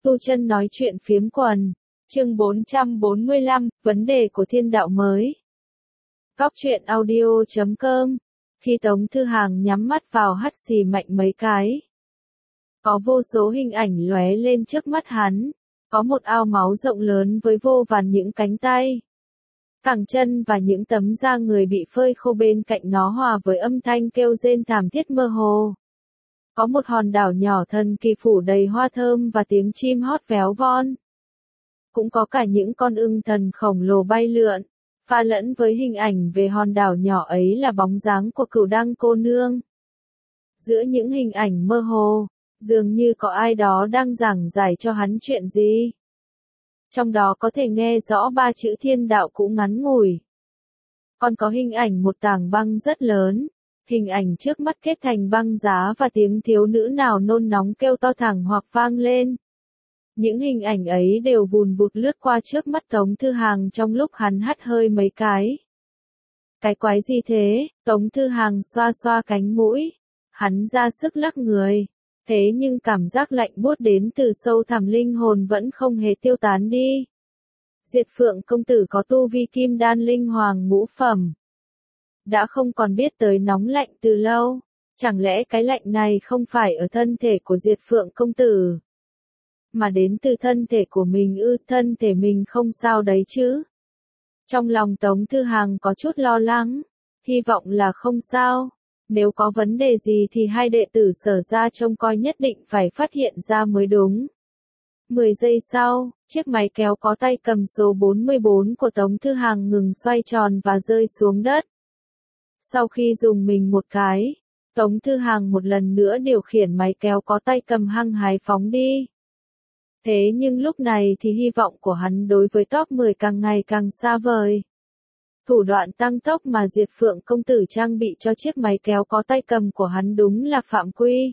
Tu Chân nói chuyện phiếm quần, chương 445, vấn đề của thiên đạo mới. Góc truyện audio.com. Khi Tống Thư Hàng nhắm mắt vào hắt xì mạnh mấy cái, có vô số hình ảnh lóe lên trước mắt hắn, có một ao máu rộng lớn với vô vàn những cánh tay, cẳng chân và những tấm da người bị phơi khô bên cạnh nó hòa với âm thanh kêu rên thảm thiết mơ hồ. Có một hòn đảo nhỏ thần kỳ phủ đầy hoa thơm và tiếng chim hót véo von. Cũng có cả những con ưng thần khổng lồ bay lượn, pha lẫn với hình ảnh về hòn đảo nhỏ ấy là bóng dáng của Cửu Đăng cô nương. Giữa những hình ảnh mơ hồ, dường như có ai đó đang giảng giải cho hắn chuyện gì. Trong đó có thể nghe rõ ba chữ thiên đạo cũng ngắn ngủi. Còn có hình ảnh một tảng băng rất lớn. Hình ảnh trước mắt kết thành băng giá và tiếng thiếu nữ nào nôn nóng kêu to thẳng hoặc vang lên. Những hình ảnh ấy đều vùn vụt lướt qua trước mắt Tống Thư Hàng trong lúc hắn hắt hơi mấy cái. Cái quái gì thế? Tống Thư Hàng xoa xoa cánh mũi. Hắn ra sức lắc người. Thế nhưng cảm giác lạnh buốt đến từ sâu thẳm linh hồn vẫn không hề tiêu tán đi. Diệt Phượng công tử có tu vi kim đan linh hoàng ngũ phẩm. Đã không còn biết tới nóng lạnh từ lâu, chẳng lẽ cái lạnh này không phải ở thân thể của Diệt Phượng công tử, mà đến từ thân thể của mình ư? Thân thể mình không sao đấy chứ? Trong lòng Tống Thư Hàng có chút lo lắng, hy vọng là không sao, nếu có vấn đề gì thì hai đệ tử Sở gia trông coi nhất định phải phát hiện ra mới đúng. 10 giây sau, chiếc máy kéo có tay cầm số 44 của Tống Thư Hàng ngừng xoay tròn và rơi xuống đất. Sau khi dùng mình một cái, Tống Thư Hàng một lần nữa điều khiển máy kéo có tay cầm hăng hái phóng đi. Thế nhưng lúc này thì hy vọng của hắn đối với top 10 càng ngày càng xa vời. Thủ đoạn tăng tốc mà Diệt Phượng công tử trang bị cho chiếc máy kéo có tay cầm của hắn đúng là phạm quy.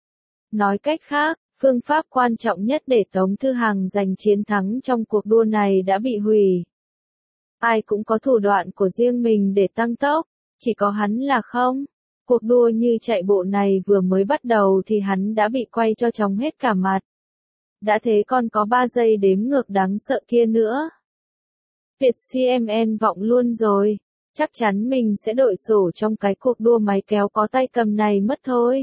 Nói cách khác, phương pháp quan trọng nhất để Tống Thư Hàng giành chiến thắng trong cuộc đua này đã bị hủy. Ai cũng có thủ đoạn của riêng mình để tăng tốc. Chỉ có hắn là không. Cuộc đua như chạy bộ này vừa mới bắt đầu thì hắn đã bị quay cho chóng hết cả mặt. Đã thế còn có 3 giây đếm ngược đáng sợ kia nữa. Việt CMN vọng luôn rồi. Chắc chắn mình sẽ đội sổ trong cái cuộc đua máy kéo có tay cầm này mất thôi.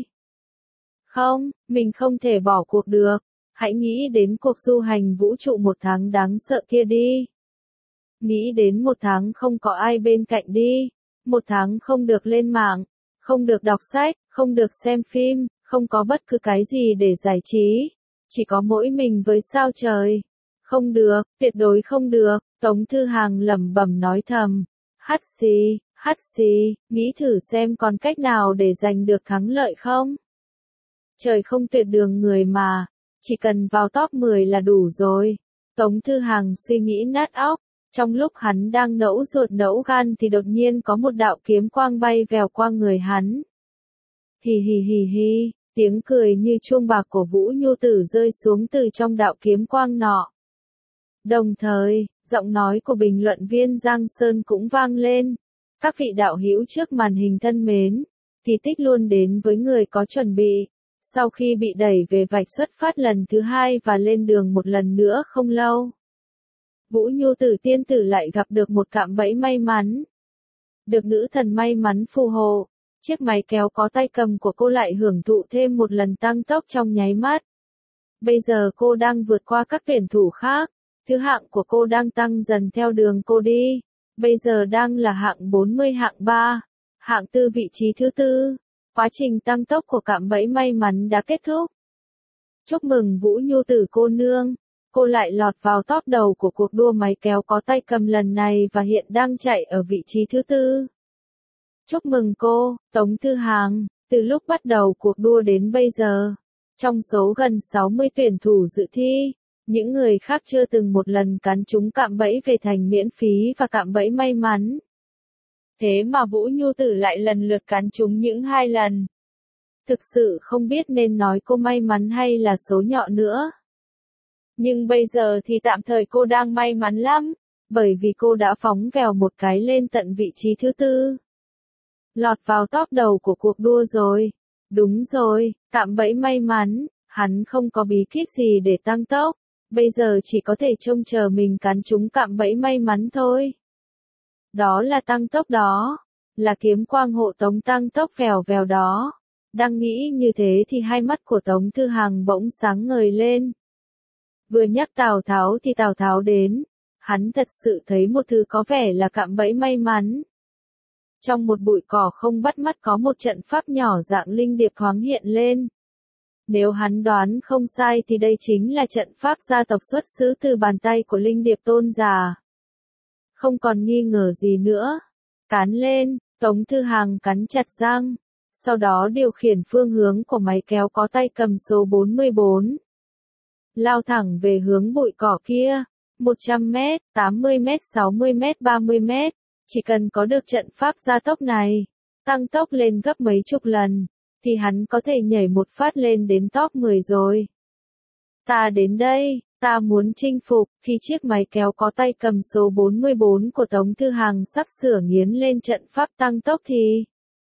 Không, mình không thể bỏ cuộc được. Hãy nghĩ đến cuộc du hành vũ trụ 1 tháng đáng sợ kia đi. Nghĩ đến 1 tháng không có ai bên cạnh đi. 1 tháng không được lên mạng, không được đọc sách, không được xem phim, không có bất cứ cái gì để giải trí. Chỉ có mỗi mình với sao trời. Không được, tuyệt đối không được, Tống Thư Hàng lẩm bẩm nói thầm. Hắt xì, nghĩ thử xem còn cách nào để giành được thắng lợi không? Trời không tuyệt đường người mà, chỉ cần vào top 10 là đủ rồi. Tống Thư Hàng suy nghĩ nát óc. Trong lúc hắn đang nẫu ruột nẫu gan thì đột nhiên có một đạo kiếm quang bay vèo qua người hắn. Hì hì hì hì, tiếng cười như chuông bạc của Vũ Nhu Tử rơi xuống từ trong đạo kiếm quang nọ. Đồng thời, giọng nói của bình luận viên Giang Sơn cũng vang lên. Các vị đạo hữu trước màn hình thân mến, kỳ tích luôn đến với người có chuẩn bị. Sau khi bị đẩy về vạch xuất phát lần thứ 2 và lên đường một lần nữa không lâu, Vũ Nhu Tử tiên tử lại gặp được một cạm bẫy may mắn. Được nữ thần may mắn phù hộ, chiếc máy kéo có tay cầm của cô lại hưởng thụ thêm một lần tăng tốc trong nháy mắt. Bây giờ cô đang vượt qua các tuyển thủ khác, thứ hạng của cô đang tăng dần theo đường cô đi. Bây giờ đang là hạng 40 hạng 3, hạng 4 vị trí thứ 4. Quá trình tăng tốc của cạm bẫy may mắn đã kết thúc. Chúc mừng Vũ Nhu Tử cô nương. Cô lại lọt vào top đầu của cuộc đua máy kéo có tay cầm lần này và hiện đang chạy ở vị trí thứ 4. Chúc mừng cô, Tống Thư Hàng, từ lúc bắt đầu cuộc đua đến bây giờ. Trong số gần 60 tuyển thủ dự thi, những người khác chưa từng một lần cắn trúng cạm bẫy về thành miễn phí và cạm bẫy may mắn. Thế mà Vũ Nhu Tử lại lần lượt cắn trúng những 2 lần. Thực sự không biết nên nói cô may mắn hay là số nhọ nữa. Nhưng bây giờ thì tạm thời cô đang may mắn lắm, bởi vì cô đã phóng vèo một cái lên tận vị trí thứ 4. Lọt vào top đầu của cuộc đua rồi. Đúng rồi, cạm bẫy may mắn, Hắn không có bí kíp gì để tăng tốc, bây giờ chỉ có thể trông chờ mình cắn trúng cạm bẫy may mắn thôi. Đó là tăng tốc đó, là kiếm quang hộ tống tăng tốc vèo vèo đó. Đang nghĩ như thế thì hai mắt của Tống Thư Hằng bỗng sáng ngời lên. Vừa nhắc Tào Tháo thì Tào Tháo đến, hắn thật sự thấy một thứ có vẻ là cạm bẫy may mắn. Trong một bụi cỏ không bắt mắt có một trận pháp nhỏ dạng linh điệp thoáng hiện lên. Nếu hắn đoán không sai thì đây chính là trận pháp gia tộc xuất xứ từ bàn tay của linh điệp tôn già. Không còn nghi ngờ gì nữa. Cán lên, Tống Thư Hằng cắn chặt răng, sau đó điều khiển phương hướng của máy kéo có tay cầm số 44. Lao thẳng về hướng bụi cỏ kia, 100 mét, 80 mét, 60 mét, 30 mét, chỉ cần có được trận pháp gia tốc này, tăng tốc lên gấp mấy chục lần, thì hắn có thể nhảy một phát lên đến top 10 rồi. Ta đến đây, ta muốn chinh phục, khi chiếc máy kéo có tay cầm số 44 của Tống Thư Hằng sắp sửa nghiến lên trận pháp tăng tốc thì...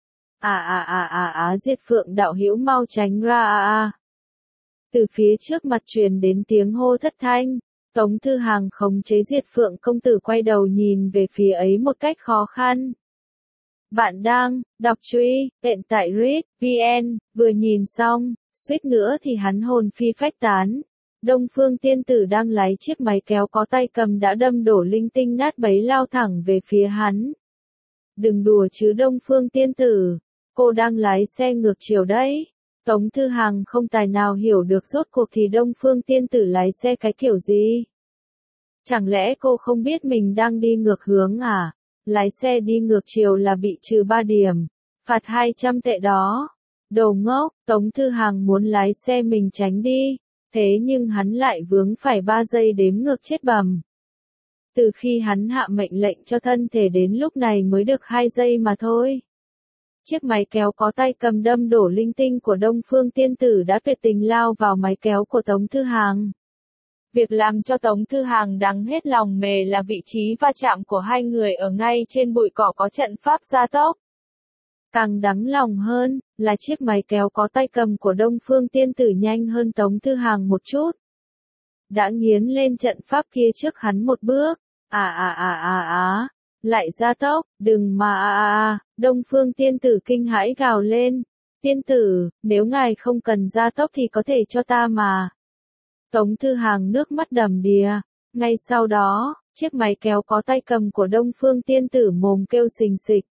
Diệt Phượng đạo hữu mau tránh ra. Từ phía trước mặt truyền đến tiếng hô thất thanh, Tống Thư Hằng khống chế Diệt Phượng công tử quay đầu nhìn về phía ấy một cách khó khăn. Bạn đang đọc truyện hiện tại READVN, vừa nhìn xong, suýt nữa thì hắn hồn phi phách tán. Đông Phương Tiên Tử đang lái chiếc máy kéo có tay cầm đã đâm đổ linh tinh nát bấy lao thẳng về phía hắn. Đừng đùa chứ Đông Phương Tiên Tử, cô đang lái xe ngược chiều đấy. Tống Thư Hằng không tài nào hiểu được rốt cuộc thì Đông Phương Tiên Tử lái xe cái kiểu gì. Chẳng lẽ cô không biết mình đang đi ngược hướng à? Lái xe đi ngược chiều là bị trừ 3 điểm, phạt 200 tệ đó. Đồ ngốc, Tống Thư Hằng muốn lái xe mình tránh đi, thế nhưng hắn lại vướng phải 3 giây đếm ngược chết bầm. Từ khi hắn hạ mệnh lệnh cho thân thể đến lúc này mới được 2 giây mà thôi. Chiếc máy kéo có tay cầm đâm đổ linh tinh của Đông Phương Tiên Tử đã tuyệt tình lao vào máy kéo của Tống Thư Hằng. Việc làm cho Tống Thư Hằng đắng hết lòng mề là vị trí va chạm của hai người ở ngay trên bụi cỏ có trận pháp gia tốc. Càng đắng lòng hơn, là chiếc máy kéo có tay cầm của Đông Phương Tiên Tử nhanh hơn Tống Thư Hằng một chút. Đã nghiến lên trận pháp kia trước hắn một bước. Lại gia tốc, đừng mà Đông Phương Tiên Tử kinh hãi gào lên. Tiên tử, nếu ngài không cần gia tốc thì có thể cho ta mà. Tống Thư Hằng nước mắt đầm đìa. Ngay sau đó, chiếc máy kéo có tay cầm của Đông Phương Tiên Tử mồm kêu xình xịch.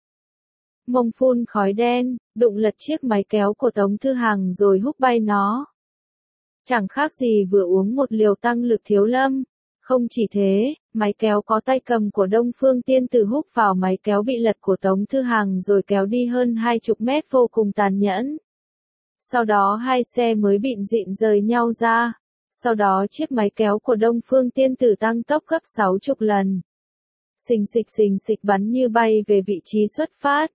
Mông phun khói đen, đụng lật chiếc máy kéo của Tống Thư Hằng rồi húc bay nó. Chẳng khác gì vừa uống một liều tăng lực thiếu lâm. Không chỉ thế, máy kéo có tay cầm của Đông Phương Tiên Tử húc vào máy kéo bị lật của Tống Thư Hằng rồi kéo đi hơn 20 mét vô cùng tàn nhẫn. Sau đó hai xe mới bịn dịn rời nhau ra. Sau đó chiếc máy kéo của Đông Phương Tiên Tử tăng tốc gấp 60 lần. Xình xịch bắn như bay về vị trí xuất phát.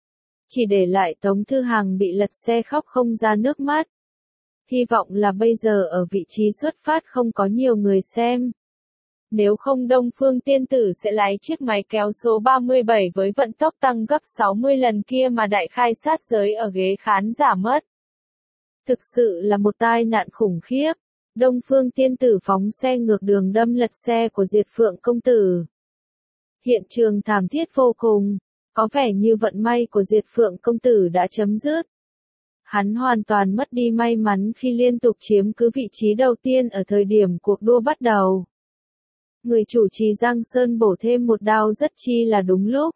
Chỉ để lại Tống Thư Hằng bị lật xe khóc không ra nước mắt. Hy vọng là bây giờ ở vị trí xuất phát không có nhiều người xem. Nếu không Đông Phương Tiên Tử sẽ lái chiếc máy kéo số 37 với vận tốc tăng gấp 60 lần kia mà đại khai sát giới ở ghế khán giả mất. Thực sự là một tai nạn khủng khiếp. Đông Phương Tiên Tử phóng xe ngược đường đâm lật xe của Diệt Phượng công tử. Hiện trường thảm thiết vô cùng, có vẻ như vận may của Diệt Phượng công tử đã chấm dứt. Hắn hoàn toàn mất đi may mắn khi liên tục chiếm cứ vị trí đầu tiên ở thời điểm cuộc đua bắt đầu. Người chủ trì Giang Sơn bổ thêm một đao rất chi là đúng lúc.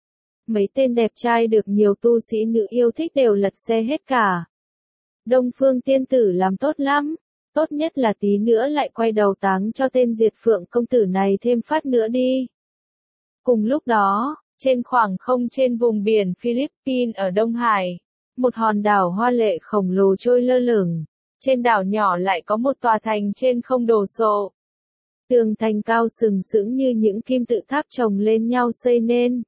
Mấy tên đẹp trai được nhiều tu sĩ nữ yêu thích đều lật xe hết cả. Đông Phương Tiên Tử làm tốt lắm, tốt nhất là tí nữa lại quay đầu táng cho tên Diệt Phượng công tử này thêm phát nữa đi. Cùng lúc đó, trên khoảng không trên vùng biển Philippines ở Đông Hải, một hòn đảo hoa lệ khổng lồ trôi lơ lửng. Trên đảo nhỏ lại có một tòa thành trên không đồ sộ. Tường thành cao sừng sững như những kim tự tháp chồng lên nhau xây nên.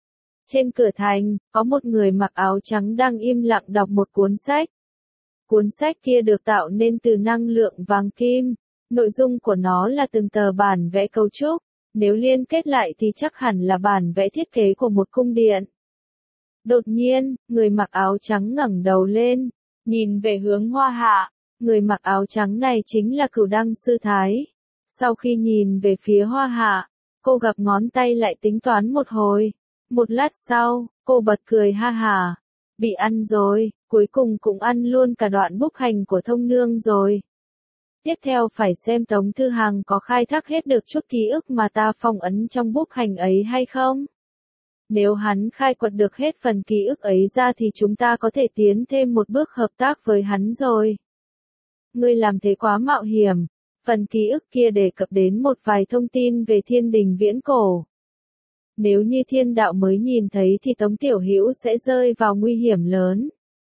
Trên cửa thành, có một người mặc áo trắng đang im lặng đọc một cuốn sách. Cuốn sách kia được tạo nên từ năng lượng vàng kim. Nội dung của nó là từng tờ bản vẽ cấu trúc. Nếu liên kết lại thì chắc hẳn là bản vẽ thiết kế của một cung điện. Đột nhiên, người mặc áo trắng ngẩng đầu lên, nhìn về hướng Hoa Hạ. Người mặc áo trắng này chính là Cửu Đăng Sư Thái. Sau khi nhìn về phía Hoa Hạ, cô gập ngón tay lại tính toán một hồi. Một lát sau, cô bật cười ha hả. Bị ăn rồi, cuối cùng cũng ăn luôn cả đoạn bút hành của Thông Nương rồi. Tiếp theo phải xem Tống Thư Hằng có khai thác hết được chút ký ức mà ta phong ấn trong bút hành ấy hay không. Nếu hắn khai quật được hết phần ký ức ấy ra thì chúng ta có thể tiến thêm một bước hợp tác với hắn rồi. Ngươi làm thế quá mạo hiểm. Phần ký ức kia đề cập đến một vài thông tin về thiên đình viễn cổ. Nếu như thiên đạo mới nhìn thấy thì Tống Tiểu Hữu sẽ rơi vào nguy hiểm lớn.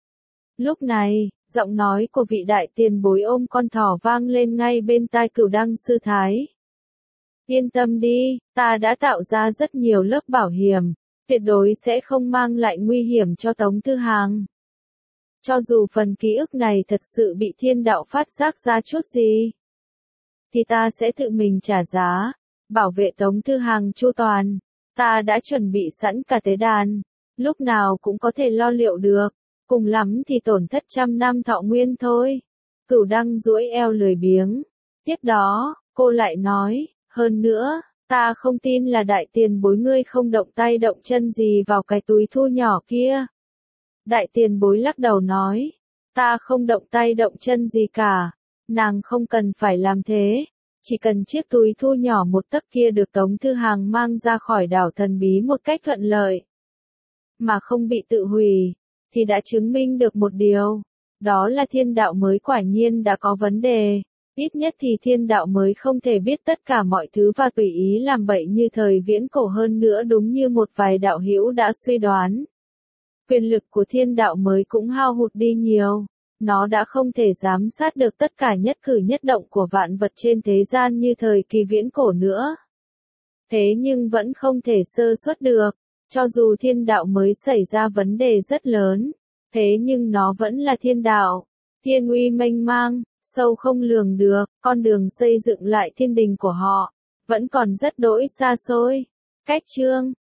Lúc này, giọng nói của vị đại tiền bối ôm con thỏ vang lên ngay bên tai Cửu Đăng Sư Thái. Yên tâm đi, ta đã tạo ra rất nhiều lớp bảo hiểm, tuyệt đối sẽ không mang lại nguy hiểm cho Tống Thư Hằng. Cho dù phần ký ức này thật sự bị thiên đạo phát giác ra chút gì, thì ta sẽ tự mình trả giá, bảo vệ Tống Thư Hằng chu toàn. Ta đã chuẩn bị sẵn cả tế đàn, lúc nào cũng có thể lo liệu được, cùng lắm thì tổn thất 100 năm thọ nguyên thôi. Cửu Đăng duỗi eo lười biếng. Tiếp đó, cô lại nói, hơn nữa, ta không tin là đại tiền bối ngươi không động tay động chân gì vào cái túi thu nhỏ kia. Đại tiền bối lắc đầu nói, ta không động tay động chân gì cả, nàng không cần phải làm thế. Chỉ cần chiếc túi thu nhỏ một tấc kia được Tống Thư Hằng mang ra khỏi đảo thần bí một cách thuận lợi, mà không bị tự hủy, thì đã chứng minh được một điều, đó là thiên đạo mới quả nhiên đã có vấn đề. Ít nhất thì thiên đạo mới không thể biết tất cả mọi thứ và tùy ý làm bậy như thời viễn cổ, hơn nữa đúng như một vài đạo hữu đã suy đoán. Quyền lực của thiên đạo mới cũng hao hụt đi nhiều. Nó đã không thể giám sát được tất cả nhất cử nhất động của vạn vật trên thế gian như thời kỳ viễn cổ nữa. Thế nhưng vẫn không thể sơ suất được, cho dù thiên đạo mới xảy ra vấn đề rất lớn, thế nhưng nó vẫn là thiên đạo, thiên uy mênh mang, sâu không lường được, con đường xây dựng lại thiên đình của họ, vẫn còn rất đỗi xa xôi. Cách chương